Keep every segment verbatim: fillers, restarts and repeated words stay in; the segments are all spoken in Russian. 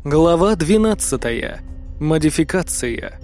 Глава двенадцатая. Модификация.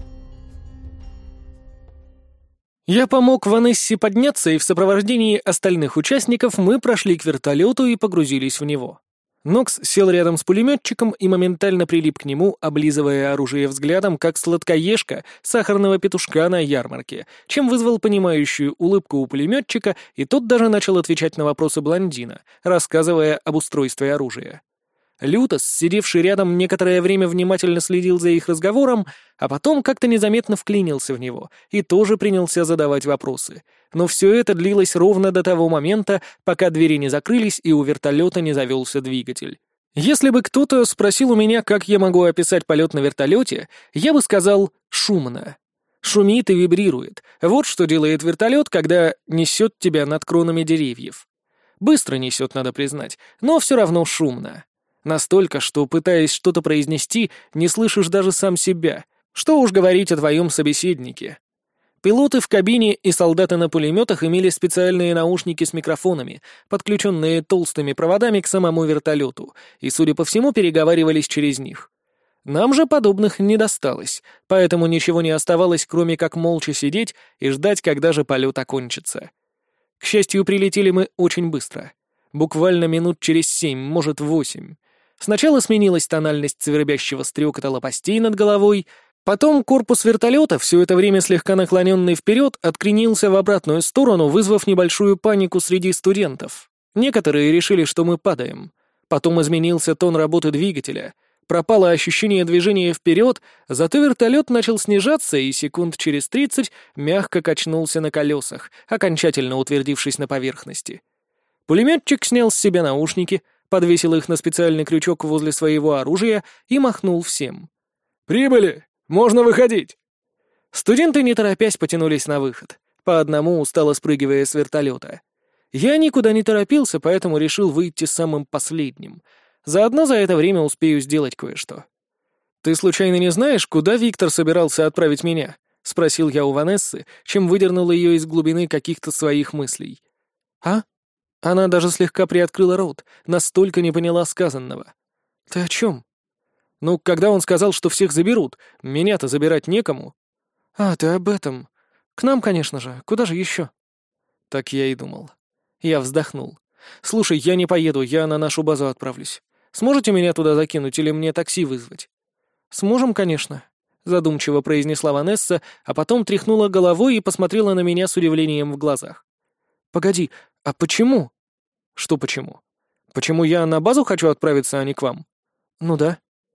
Я помог Ванессе подняться, и в сопровождении остальных участников мы прошли к вертолету и погрузились в него. Нокс сел рядом с пулеметчиком и моментально прилип к нему, облизывая оружие взглядом, как сладкоежка сахарного петушка на ярмарке, чем вызвал понимающую улыбку у пулеметчика, и тот даже начал отвечать на вопросы блондина, рассказывая об устройстве оружия. Лютос, сидевший рядом, некоторое время внимательно следил за их разговором, а потом как-то незаметно вклинился в него и тоже принялся задавать вопросы. Но все это длилось ровно до того момента, пока двери не закрылись и у вертолета не завелся двигатель. Если бы кто-то спросил у меня, как я могу описать полет на вертолете, я бы сказал «шумно». Шумит и вибрирует. Вот что делает вертолет, когда несет тебя над кронами деревьев. Быстро несет, надо признать, но все равно шумно. Настолько, что, пытаясь что-то произнести, не слышишь даже сам себя. Что уж говорить о твоем собеседнике. Пилоты в кабине и солдаты на пулеметах имели специальные наушники с микрофонами, подключенные толстыми проводами к самому вертолету, и, судя по всему, переговаривались через них. Нам же подобных не досталось, поэтому ничего не оставалось, кроме как молча сидеть и ждать, когда же полет окончится. К счастью, прилетели мы очень быстро. Буквально минут через семь, может, восемь. Сначала сменилась тональность свербящего стрекота лопастей над головой, потом корпус вертолета, все это время слегка наклоненный вперед, откренился в обратную сторону, вызвав небольшую панику среди студентов. Некоторые решили, что мы падаем. Потом изменился тон работы двигателя, пропало ощущение движения вперед, зато вертолет начал снижаться и секунд через тридцать мягко качнулся на колесах, окончательно утвердившись на поверхности. Пулеметчик снял с себя наушники, подвесил их на специальный крючок возле своего оружия и махнул всем. «Прибыли! Можно выходить!» Студенты, не торопясь, потянулись на выход, по одному устало спрыгивая с вертолета. Я никуда не торопился, поэтому решил выйти самым последним. Заодно за это время успею сделать кое-что. «Ты случайно не знаешь, куда Виктор собирался отправить меня?» — спросил я у Ванессы, чем выдернул ее из глубины каких-то своих мыслей. «А?» Она даже слегка приоткрыла рот, настолько не поняла сказанного. «Ты о чем?» «Ну, когда он сказал, что всех заберут, меня-то забирать некому». «А, ты об этом. К нам, конечно же. Куда же еще?» Так я и думал. Я вздохнул. «Слушай, я не поеду, я на нашу базу отправлюсь. Сможете меня туда закинуть или мне такси вызвать?» «Сможем, конечно», — задумчиво произнесла Ванесса, а потом тряхнула головой и посмотрела на меня с удивлением в глазах. «Погоди, а почему?» «Что почему? Почему я на базу хочу отправиться, а не к вам?» «Ну да.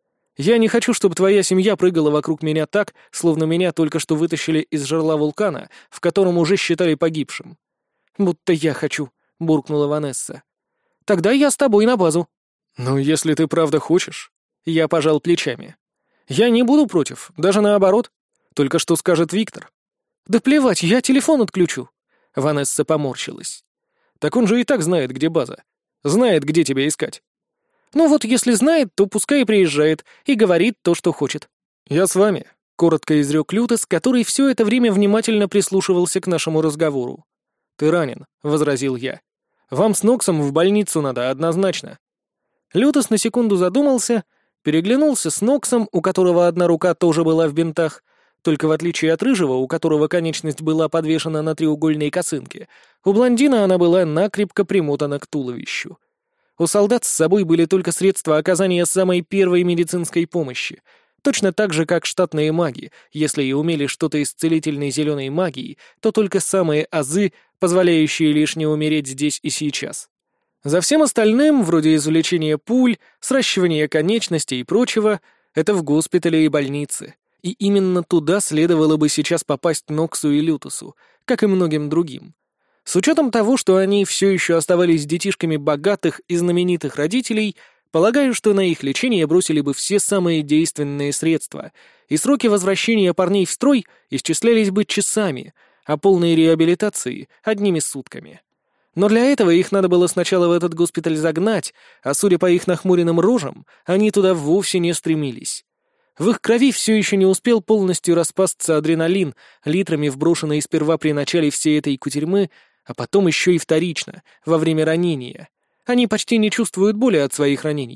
Я не хочу, чтобы твоя семья прыгала вокруг меня так, словно меня только что вытащили из жерла вулкана, в котором уже считали погибшим». «Будто я хочу», — буркнула Ванесса. «Тогда я с тобой на базу». «Ну, если ты правда хочешь...» Я пожал плечами. «Я не буду против, даже наоборот. Только что скажет Виктор». «Да плевать, я телефон отключу». Ванесса поморщилась. «Так он же и так знает, где база. Знает, где тебя искать». «Ну вот, если знает, то пускай и приезжает и говорит то, что хочет». «Я с вами», — коротко изрек Лютос, который все это время внимательно прислушивался к нашему разговору. «Ты ранен», — возразил я. «Вам с Ноксом в больницу надо, однозначно». Лютос на секунду задумался, переглянулся с Ноксом, у которого одна рука тоже была в бинтах, только в отличие от рыжего, у которого конечность была подвешена на треугольной косынке, у блондина она была накрепко примотана к туловищу. У солдат с собой были только средства оказания самой первой медицинской помощи, точно так же, как штатные маги, если и умели что-то из целительной зеленой магии, то только самые азы, позволяющие лишь не умереть здесь и сейчас. За всем остальным, вроде извлечения пуль, сращивания конечностей и прочего, это в госпитале и больнице. И именно туда следовало бы сейчас попасть Ноксу и Лютосу, как и многим другим. С учетом того, что они все еще оставались детишками богатых и знаменитых родителей, полагаю, что на их лечение бросили бы все самые действенные средства, и сроки возвращения парней в строй исчислялись бы часами, а полной реабилитации — одними сутками. Но для этого их надо было сначала в этот госпиталь загнать, а судя по их нахмуренным рожам, они туда вовсе не стремились. В их крови все еще не успел полностью распасться адреналин, литрами вброшенный сперва при начале всей этой кутерьмы, а потом еще и вторично, во время ранения. Они почти не чувствуют боли от своих ранений.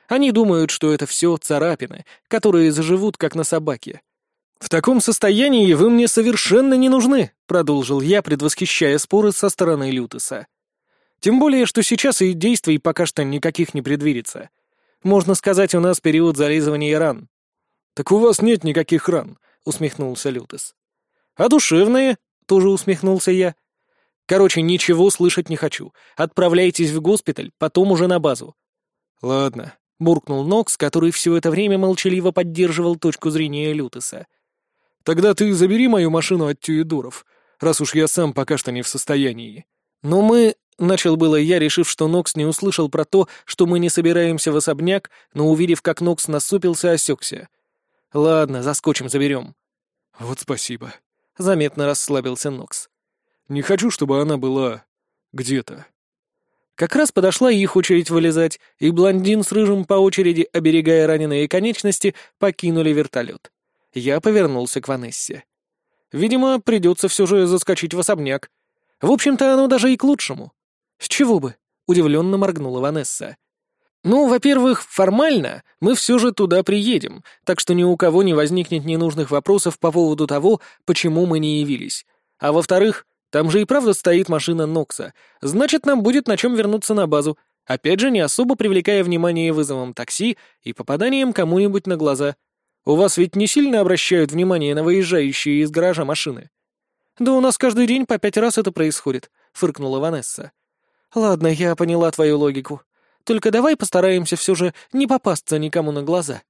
Они думают, что это все царапины, которые заживут, как на собаке. «В таком состоянии вы мне совершенно не нужны», — продолжил я, предвосхищая споры со стороны Лютеса. «Тем более, что сейчас и действий пока что никаких не предвидится. Можно сказать, у нас период зализывания ран». «Так у вас нет никаких ран», — усмехнулся Лютес. «А душевные?» — тоже усмехнулся я. «Короче, ничего слышать не хочу. Отправляйтесь в госпиталь, потом уже на базу». «Ладно», — буркнул Нокс, который все это время молчаливо поддерживал точку зрения Лютеса. «Тогда ты забери мою машину от Тюидоров, раз уж я сам пока что не в состоянии». «Но мы...» — начал было я, решив, что Нокс не услышал про то, что мы не собираемся в особняк, но, увидев, как Нокс насупился, осекся. «Ладно, заскочим, заберем». «Вот спасибо», — заметно расслабился Нокс. «Не хочу, чтобы она была... где-то». Как раз подошла их очередь вылезать, и блондин с рыжим по очереди, оберегая раненые конечности, покинули вертолет. Я повернулся к Ванессе. Видимо, придется все же заскочить в особняк. В общем-то, оно даже и к лучшему. С чего бы? Удивленно моргнула Ванесса. Ну, во-первых, формально мы все же туда приедем, так что ни у кого не возникнет ненужных вопросов по поводу того, почему мы не явились. А во-вторых, там же и правда стоит машина Нокса, значит, нам будет на чем вернуться на базу, опять же, не особо привлекая внимание вызовом такси и попаданием кому-нибудь на глаза. У вас ведь не сильно обращают внимание на выезжающие из гаража машины? Да у нас каждый день по пять раз это происходит, фыркнула Ванесса. Ладно, я поняла твою логику. Только давай постараемся все же не попасться никому на глаза.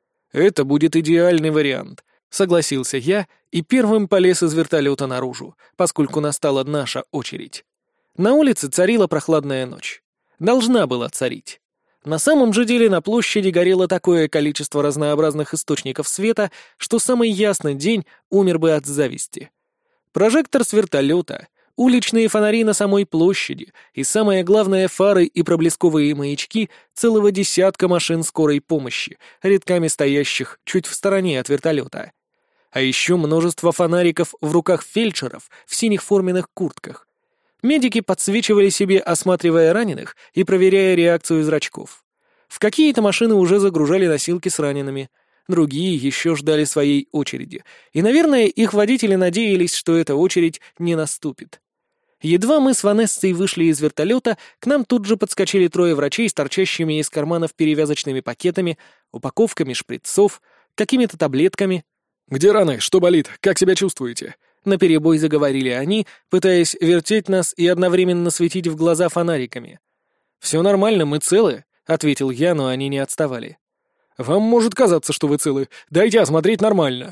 Это будет идеальный вариант, согласился я и первым полез из вертолета наружу, поскольку настала наша очередь. На улице царила прохладная ночь. Должна была царить. На самом же деле на площади горело такое количество разнообразных источников света, что самый ясный день умер бы от зависти. Прожектор с вертолета, уличные фонари на самой площади и, самое главное, фары и проблесковые маячки целого десятка машин скорой помощи, рядками стоящих чуть в стороне от вертолета. А еще множество фонариков в руках фельдшеров в синих форменных куртках. Медики подсвечивали себе, осматривая раненых и проверяя реакцию зрачков. В какие-то машины уже загружали носилки с ранеными, другие еще ждали своей очереди, и, наверное, их водители надеялись, что эта очередь не наступит. Едва мы с Ванессой вышли из вертолета, к нам тут же подскочили трое врачей с торчащими из карманов перевязочными пакетами, упаковками шприцов, какими-то таблетками. «Где раны? Что болит? Как себя чувствуете?» Наперебой заговорили они, пытаясь вертеть нас и одновременно светить в глаза фонариками. «Все нормально, мы целы», — ответил я, но они не отставали. «Вам может казаться, что вы целы. Дайте осмотреть нормально».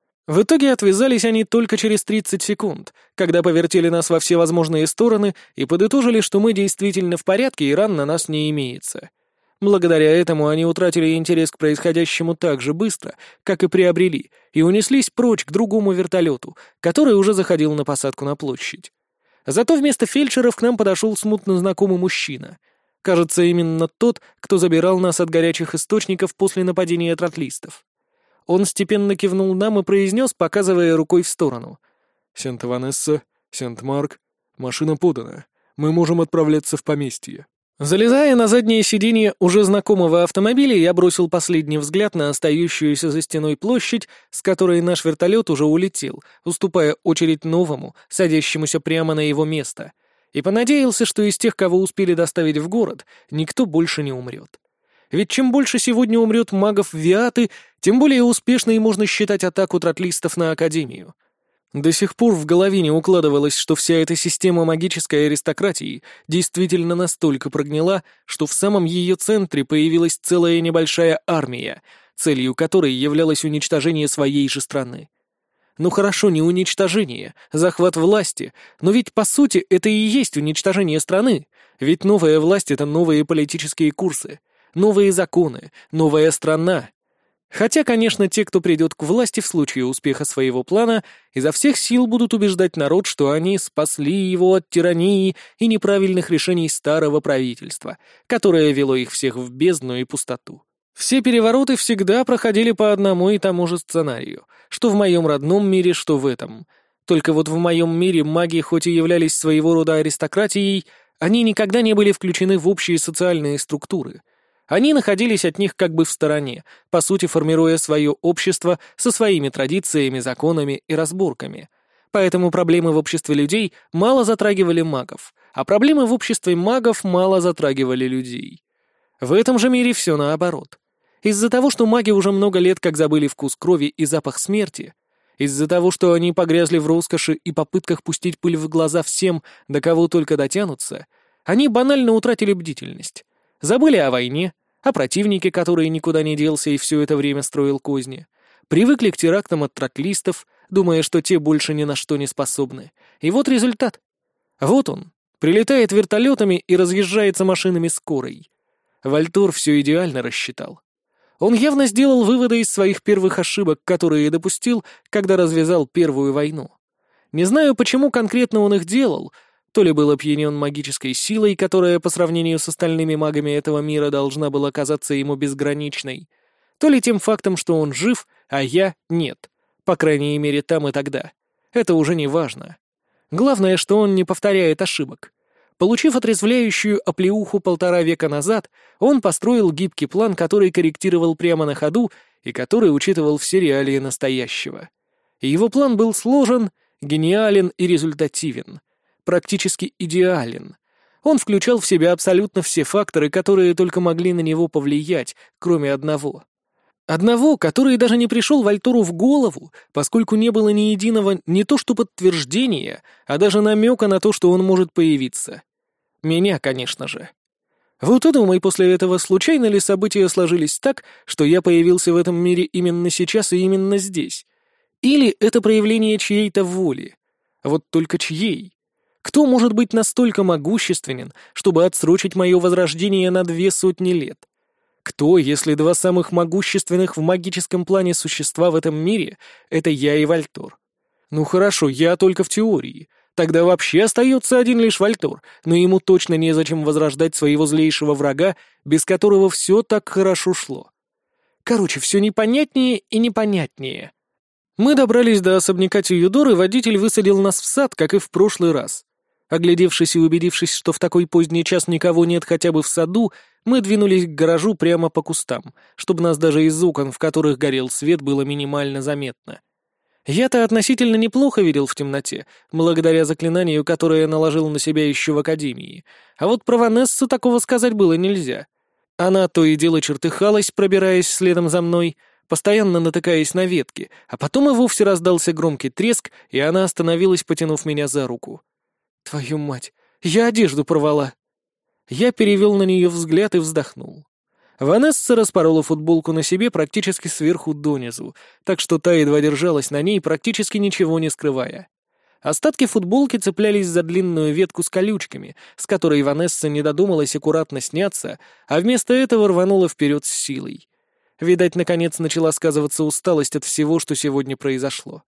В итоге отвязались они только через тридцать секунд, когда повертели нас во все возможные стороны и подытожили, что мы действительно в порядке и ран на нас не имеется. Благодаря этому они утратили интерес к происходящему так же быстро, как и приобрели, и унеслись прочь к другому вертолету, который уже заходил на посадку на площадь. Зато вместо фельдшеров к нам подошел смутно знакомый мужчина. Кажется, именно тот, кто забирал нас от горячих источников после нападения тротлистов. Он степенно кивнул нам и произнес, показывая рукой в сторону. «Сент-Ванесса, Сент-Марк, машина подана. Мы можем отправляться в поместье». Залезая на заднее сиденье уже знакомого автомобиля, я бросил последний взгляд на остающуюся за стеной площадь, с которой наш вертолет уже улетел, уступая очередь новому, садящемуся прямо на его место, и понадеялся, что из тех, кого успели доставить в город, никто больше не умрет. Ведь чем больше сегодня умрет магов Виаты, тем более успешной можно считать атаку тротлистов на Академию. До сих пор в голове не укладывалось, что вся эта система магической аристократии действительно настолько прогнила, что в самом ее центре появилась целая небольшая армия, целью которой являлось уничтожение своей же страны. Ну хорошо, не уничтожение, захват власти, но ведь по сути это и есть уничтожение страны, ведь новая власть — это новые политические курсы, новые законы, новая страна. Хотя, конечно, те, кто придет к власти в случае успеха своего плана, изо всех сил будут убеждать народ, что они спасли его от тирании и неправильных решений старого правительства, которое вело их всех в бездну и пустоту. Все перевороты всегда проходили по одному и тому же сценарию, что в моем родном мире, что в этом. Только вот в моем мире маги, хоть и являлись своего рода аристократией, они никогда не были включены в общие социальные структуры. Они находились от них как бы в стороне, по сути формируя свое общество со своими традициями, законами и разборками. Поэтому проблемы в обществе людей мало затрагивали магов, а проблемы в обществе магов мало затрагивали людей. В этом же мире все наоборот. Из-за того, что маги уже много лет как забыли вкус крови и запах смерти, из-за того, что они погрязли в роскоши и попытках пустить пыль в глаза всем, до кого только дотянутся, они банально утратили бдительность. Забыли о войне, о противнике, который никуда не делся и все это время строил козни. Привыкли к терактам от тротлистов, думая, что те больше ни на что не способны. И вот результат. Вот он. Прилетает вертолетами и разъезжается машинами скорой. Вальтор все идеально рассчитал. Он явно сделал выводы из своих первых ошибок, которые допустил, когда развязал Первую войну. Не знаю, почему конкретно он их делал, то ли был опьянен магической силой, которая по сравнению с остальными магами этого мира должна была казаться ему безграничной, то ли тем фактом, что он жив, а я — нет, по крайней мере там и тогда. Это уже не важно. Главное, что он не повторяет ошибок. Получив отрезвляющую оплеуху полтора века назад, он построил гибкий план, который корректировал прямо на ходу и который учитывал все реалии настоящего. И его план был сложен, гениален и результативен, практически идеален. Он включал в себя абсолютно все факторы, которые только могли на него повлиять, кроме одного. Одного, который даже не пришел Вальтору в голову, поскольку не было ни единого не то что подтверждения, а даже намека на то, что он может появиться. Меня, конечно же. Вот и думай после этого, случайно ли события сложились так, что я появился в этом мире именно сейчас и именно здесь? Или это проявление чьей-то воли? Вот только чьей? Кто может быть настолько могущественен, чтобы отсрочить мое возрождение на две сотни лет? Кто, если два самых могущественных в магическом плане существа в этом мире — это я и Вальтор? Ну хорошо, я только в теории. Тогда вообще остается один лишь Вальтор, но ему точно незачем возрождать своего злейшего врага, без которого все так хорошо шло. Короче, все непонятнее и непонятнее. Мы добрались до особняка Тююдор, и водитель высадил нас в сад, как и в прошлый раз. Оглядевшись и убедившись, что в такой поздний час никого нет хотя бы в саду, мы двинулись к гаражу прямо по кустам, чтобы нас даже из окон, в которых горел свет, было минимально заметно. Я-то относительно неплохо видел в темноте, благодаря заклинанию, которое я наложил на себя еще в академии, а вот про Ванессу такого сказать было нельзя. Она то и дело чертыхалась, пробираясь следом за мной, постоянно натыкаясь на ветки, а потом и вовсе раздался громкий треск, и она остановилась, потянув меня за руку. «Твою мать, я одежду порвала!» Я перевел на нее взгляд и вздохнул. Ванесса распорола футболку на себе практически сверху донизу, так что та едва держалась на ней, практически ничего не скрывая. Остатки футболки цеплялись за длинную ветку с колючками, с которой Ванесса не додумалась аккуратно сняться, а вместо этого рванула вперед с силой. Видать, наконец начала сказываться усталость от всего, что сегодня произошло.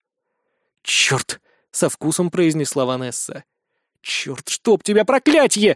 «Черт!» — со вкусом произнесла Ванесса. «Черт, чтоб тебя, проклятье!»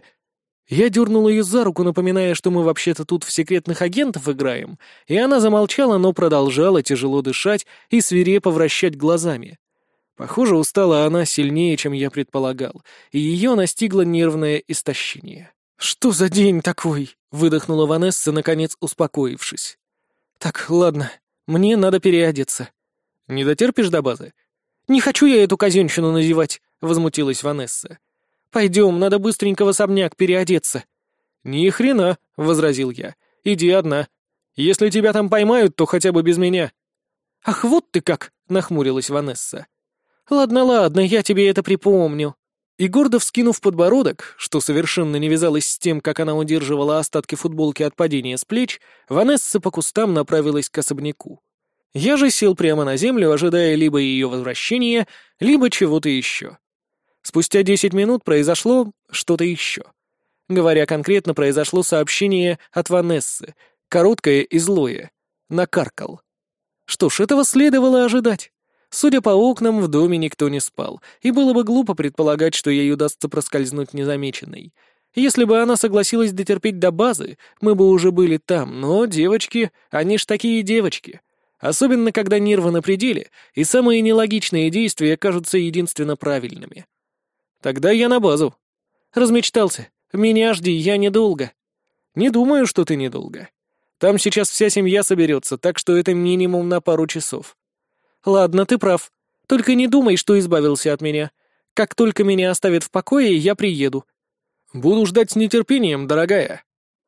Я дернул ее за руку, напоминая, что мы вообще-то тут в секретных агентов играем, и она замолчала, но продолжала тяжело дышать и свирепо вращать глазами. Похоже, устала она сильнее, чем я предполагал, и ее настигло нервное истощение. «Что за день такой?» — выдохнула Ванесса, наконец успокоившись. «Так, ладно, мне надо переодеться». «Не дотерпишь до базы?» «Не хочу я эту казенщину надевать», — возмутилась Ванесса. «Пойдем, надо быстренько в особняк переодеться». «Ни хрена», — возразил я. «Иди одна. Если тебя там поймают, то хотя бы без меня». «Ах, вот ты как!» — нахмурилась Ванесса. «Ладно, ладно, я тебе это припомню». И гордо вскинув подбородок, что совершенно не вязалось с тем, как она удерживала остатки футболки от падения с плеч, Ванесса по кустам направилась к особняку. Я же сел прямо на землю, ожидая либо ее возвращения, либо чего-то еще. Спустя десять минут произошло что-то еще. Говоря конкретно, произошло сообщение от Ванессы, короткое и злое. Накаркал. Что ж, этого следовало ожидать. Судя по окнам, в доме никто не спал, и было бы глупо предполагать, что ей удастся проскользнуть незамеченной. Если бы она согласилась дотерпеть до базы, мы бы уже были там, но девочки, они ж такие девочки. Особенно, когда нервы на пределе, и самые нелогичные действия кажутся единственно правильными. Тогда я на базу. Размечтался. Меня жди, я недолго. Не думаю, что ты недолго. Там сейчас вся семья соберется, так что это минимум на пару часов. Ладно, ты прав. Только не думай, что избавился от меня. Как только меня оставят в покое, я приеду. Буду ждать с нетерпением, дорогая.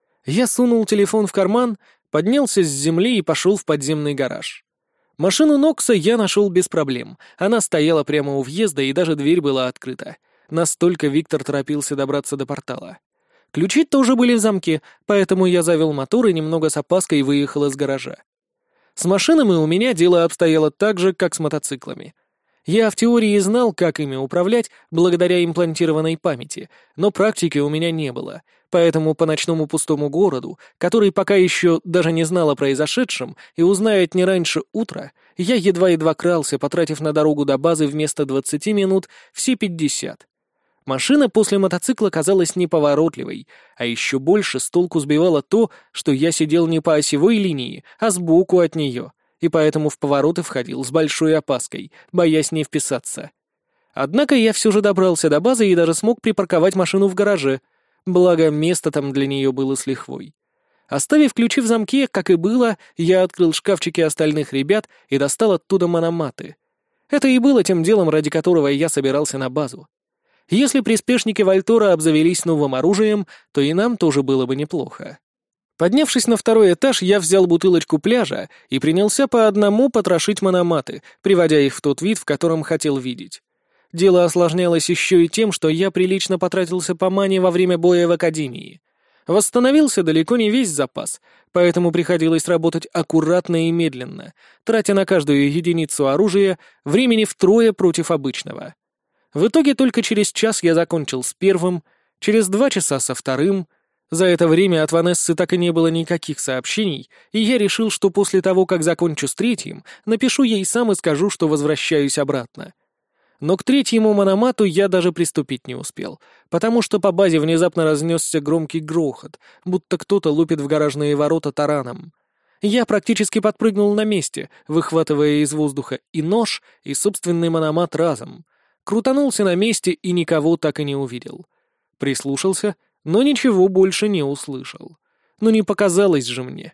Я сунул телефон в карман, поднялся с земли и пошел в подземный гараж. Машину Нокса я нашел без проблем. Она стояла прямо у въезда, и даже дверь была открыта. Настолько Виктор торопился добраться до портала. Ключи тоже были в замке, поэтому я завел мотор и немного с опаской выехал из гаража. С машинами у меня дело обстояло так же, как с мотоциклами. Я в теории знал, как ими управлять благодаря имплантированной памяти, но практики у меня не было, поэтому по ночному пустому городу, который пока еще даже не знал о произошедшем и узнает не раньше утра, я едва-едва крался, потратив на дорогу до базы вместо двадцати минут все пятьдесят. Машина после мотоцикла казалась неповоротливой, а еще больше с толку сбивало то, что я сидел не по осевой линии, а сбоку от нее, и поэтому в повороты входил с большой опаской, боясь не вписаться. Однако я все же добрался до базы и даже смог припарковать машину в гараже, благо место там для нее было с лихвой. Оставив ключи в замке, как и было, я открыл шкафчики остальных ребят и достал оттуда мономаты. Это и было тем делом, ради которого я собирался на базу. Если приспешники Вальтора обзавелись новым оружием, то и нам тоже было бы неплохо. Поднявшись на второй этаж, я взял бутылочку пляжа и принялся по одному потрошить мономаты, приводя их в тот вид, в котором хотел видеть. Дело осложнялось еще и тем, что я прилично потратился по мане во время боя в Академии. Восстановился далеко не весь запас, поэтому приходилось работать аккуратно и медленно, тратя на каждую единицу оружия времени втрое против обычного. В итоге только через час я закончил с первым, через два часа со вторым. За это время от Ванессы так и не было никаких сообщений, и я решил, что после того, как закончу с третьим, напишу ей сам и скажу, что возвращаюсь обратно. Но к третьему мономату я даже приступить не успел, потому что по базе внезапно разнесся громкий грохот, будто кто-то лупит в гаражные ворота тараном. Я практически подпрыгнул на месте, выхватывая из воздуха и нож, и собственный мономат разом. Крутанулся на месте и никого так и не увидел. Прислушался, но ничего больше не услышал. Ну не показалось же мне.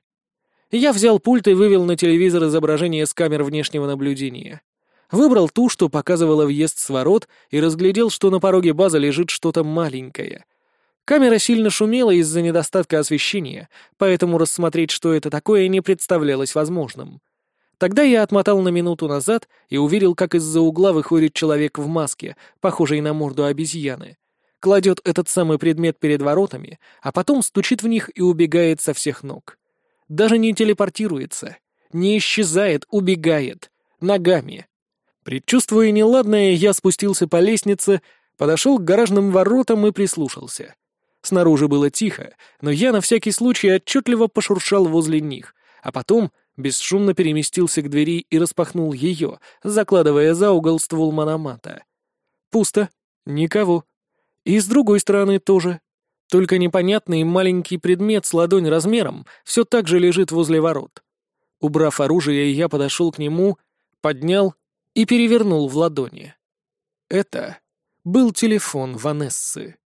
Я взял пульт и вывел на телевизор изображение с камер внешнего наблюдения. Выбрал ту, что показывала въезд с ворот, и разглядел, что на пороге базы лежит что-то маленькое. Камера сильно шумела из-за недостатка освещения, поэтому рассмотреть, что это такое, не представлялось возможным. Тогда я отмотал на минуту назад и увидел, как из-за угла выходит человек в маске, похожий на морду обезьяны. Кладет этот самый предмет перед воротами, а потом стучит в них и убегает со всех ног. Даже не телепортируется, не исчезает, убегает. Ногами. Предчувствуя неладное, я спустился по лестнице, подошел к гаражным воротам и прислушался. Снаружи было тихо, но я на всякий случай отчетливо пошуршал возле них, а потом бесшумно переместился к двери и распахнул ее, закладывая за угол ствол мономата. Пусто. Никого. И с другой стороны тоже. Только непонятный маленький предмет с ладонь размером все так же лежит возле ворот. Убрав оружие, я подошел к нему, поднял и перевернул в ладони. Это был телефон Ванессы.